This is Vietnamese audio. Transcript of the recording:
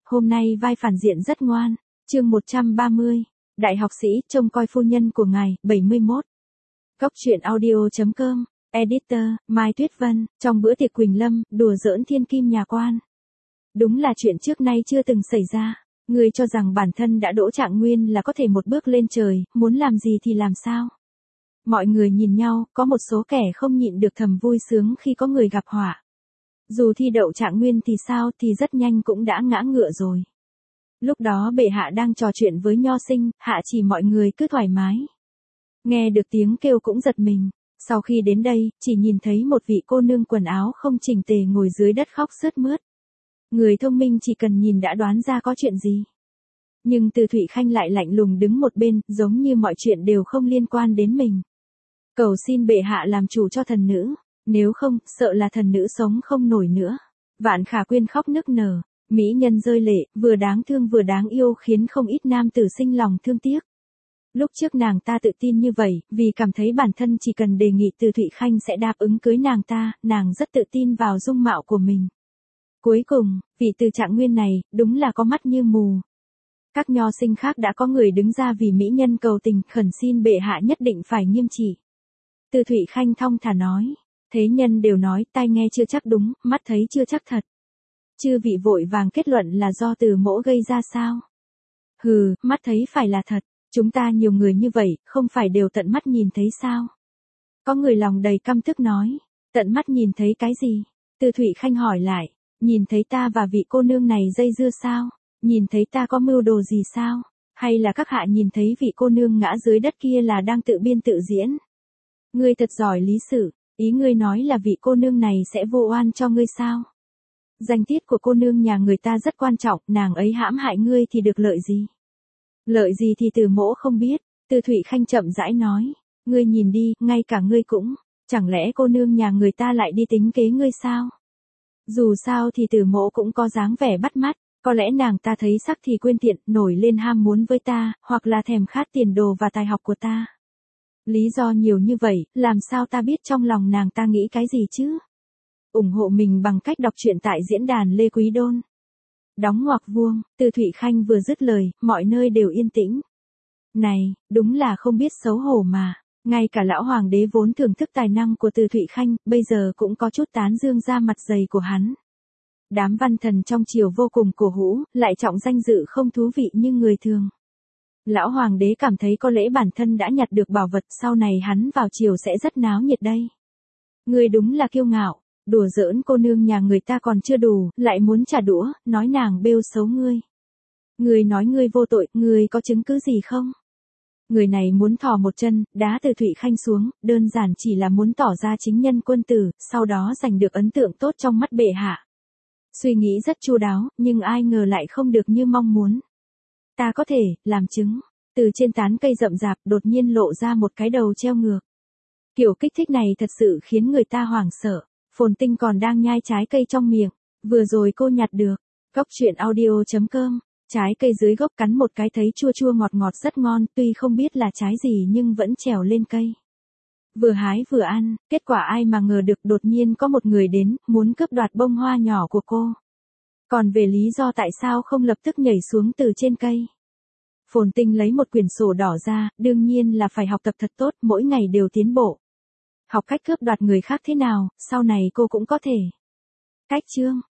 hôm nay vai phản diện rất ngoan. Chương 130. Đại học sĩ trông coi phu nhân của ngài, 71. Góc truyện audio.com. Editor, Mai Tuyết Vân, trong bữa tiệc Quỳnh Lâm, đùa giỡn thiên kim nhà quan. Đúng là chuyện trước nay chưa từng xảy ra. Người cho rằng bản thân đã đỗ trạng nguyên là có thể một bước lên trời, muốn làm gì thì làm sao. Mọi người nhìn nhau, có một số kẻ không nhịn được thầm vui sướng khi có người gặp họa. Dù thi đậu trạng nguyên thì sao thì rất nhanh cũng đã ngã ngựa rồi. Lúc đó bệ hạ đang trò chuyện với Nho Sinh, hạ chỉ mọi người cứ thoải mái. Nghe được tiếng kêu cũng giật mình. Sau khi đến đây, chỉ nhìn thấy một vị cô nương quần áo không chỉnh tề ngồi dưới đất khóc sướt mướt. Người thông minh chỉ cần nhìn đã đoán ra có chuyện gì. Nhưng Từ Thụy Khanh lại lạnh lùng đứng một bên, giống như mọi chuyện đều không liên quan đến mình. Cầu xin bệ hạ làm chủ cho thần nữ, nếu không, sợ là thần nữ sống không nổi nữa. Vạn Khả Quyên khóc nức nở, mỹ nhân rơi lệ, vừa đáng thương vừa đáng yêu khiến không ít nam tử sinh lòng thương tiếc. Lúc trước nàng ta tự tin như vậy, vì cảm thấy bản thân chỉ cần đề nghị Từ Thụy Khanh sẽ đáp ứng cưới nàng rất tự tin vào dung mạo của mình. Cuối cùng, vị Từ Trạng Nguyên này, đúng là có mắt như mù. Các nho sinh khác đã có người đứng ra vì mỹ nhân cầu tình, khẩn xin bệ hạ nhất định phải nghiêm trị. Từ Thụy Khanh thong thả nói, thế nhân đều nói tai nghe chưa chắc đúng, mắt thấy chưa chắc thật. Chư vị vội vàng kết luận là do Từ mỗ gây ra sao? Hừ, mắt thấy phải là thật, chúng ta nhiều người như vậy, không phải đều tận mắt nhìn thấy sao? Có người lòng đầy căm tức nói, tận mắt nhìn thấy cái gì? Từ Thụy Khanh hỏi lại, nhìn thấy ta và vị cô nương này dây dưa sao? Nhìn thấy ta có mưu đồ gì sao? Hay là các hạ nhìn thấy vị cô nương ngã dưới đất kia là đang tự biên tự diễn? Ngươi thật giỏi lý sự, ý ngươi nói là vị cô nương này sẽ vô oan cho ngươi sao? Danh tiết của cô nương nhà người ta rất quan trọng, nàng ấy hãm hại ngươi thì được lợi gì? Lợi gì thì Từ mỗ không biết, Từ Thụy Khanh chậm rãi nói, ngươi nhìn đi, ngay cả ngươi cũng, chẳng lẽ cô nương nhà người ta lại đi tính kế ngươi sao? Dù sao thì Từ mỗ cũng có dáng vẻ bắt mắt, có lẽ nàng ta thấy sắc thì quên tiện, nổi lên ham muốn với ta, hoặc là thèm khát tiền đồ và tài học của ta. Lý do nhiều như vậy, làm sao ta biết trong lòng nàng ta nghĩ cái gì chứ? Ủng hộ mình bằng cách đọc truyện tại diễn đàn Lê Quý Đôn. Đóng ngoặc vuông, Từ Thụy Khanh vừa dứt lời, mọi nơi đều yên tĩnh. Này, đúng là không biết xấu hổ mà, ngay cả lão hoàng đế vốn thưởng thức tài năng của Từ Thụy Khanh, bây giờ cũng có chút tán dương ra mặt dày của hắn. Đám văn thần trong triều vô cùng cổ hủ, lại trọng danh dự không thú vị như người thường. Lão hoàng đế cảm thấy có lẽ bản thân đã nhặt được bảo vật, sau này hắn vào triều sẽ rất náo nhiệt đây. Ngươi đúng là kiêu ngạo, đùa giỡn cô nương nhà người ta còn chưa đủ, lại muốn trả đũa, nói nàng bêu xấu ngươi. Ngươi nói ngươi vô tội, ngươi có chứng cứ gì không? Người này muốn thò một chân, đá Từ Thụy Khanh xuống, đơn giản chỉ là muốn tỏ ra chính nhân quân tử, sau đó giành được ấn tượng tốt trong mắt bệ hạ. Suy nghĩ rất chu đáo, nhưng ai ngờ lại không được như mong muốn. Ta có thể, làm chứng. Từ trên tán cây rậm rạp đột nhiên lộ ra một cái đầu treo ngược. Kiểu kích thích này thật sự khiến người ta hoảng sợ. Phồn Tinh còn đang nhai trái cây trong miệng. Vừa rồi cô nhặt được. Góc truyện audio.com. Trái cây dưới gốc cắn một cái thấy chua chua ngọt ngọt rất ngon, tuy không biết là trái gì nhưng vẫn trèo lên cây. Vừa hái vừa ăn, kết quả ai mà ngờ được đột nhiên có một người đến, muốn cướp đoạt bông hoa nhỏ của cô. Còn về lý do tại sao không lập tức nhảy xuống từ trên cây. Phồn Tinh lấy một quyển sổ đỏ ra, đương nhiên là phải học tập thật tốt, mỗi ngày đều tiến bộ. Học cách cướp đoạt người khác thế nào, sau này cô cũng có thể. Cách chương.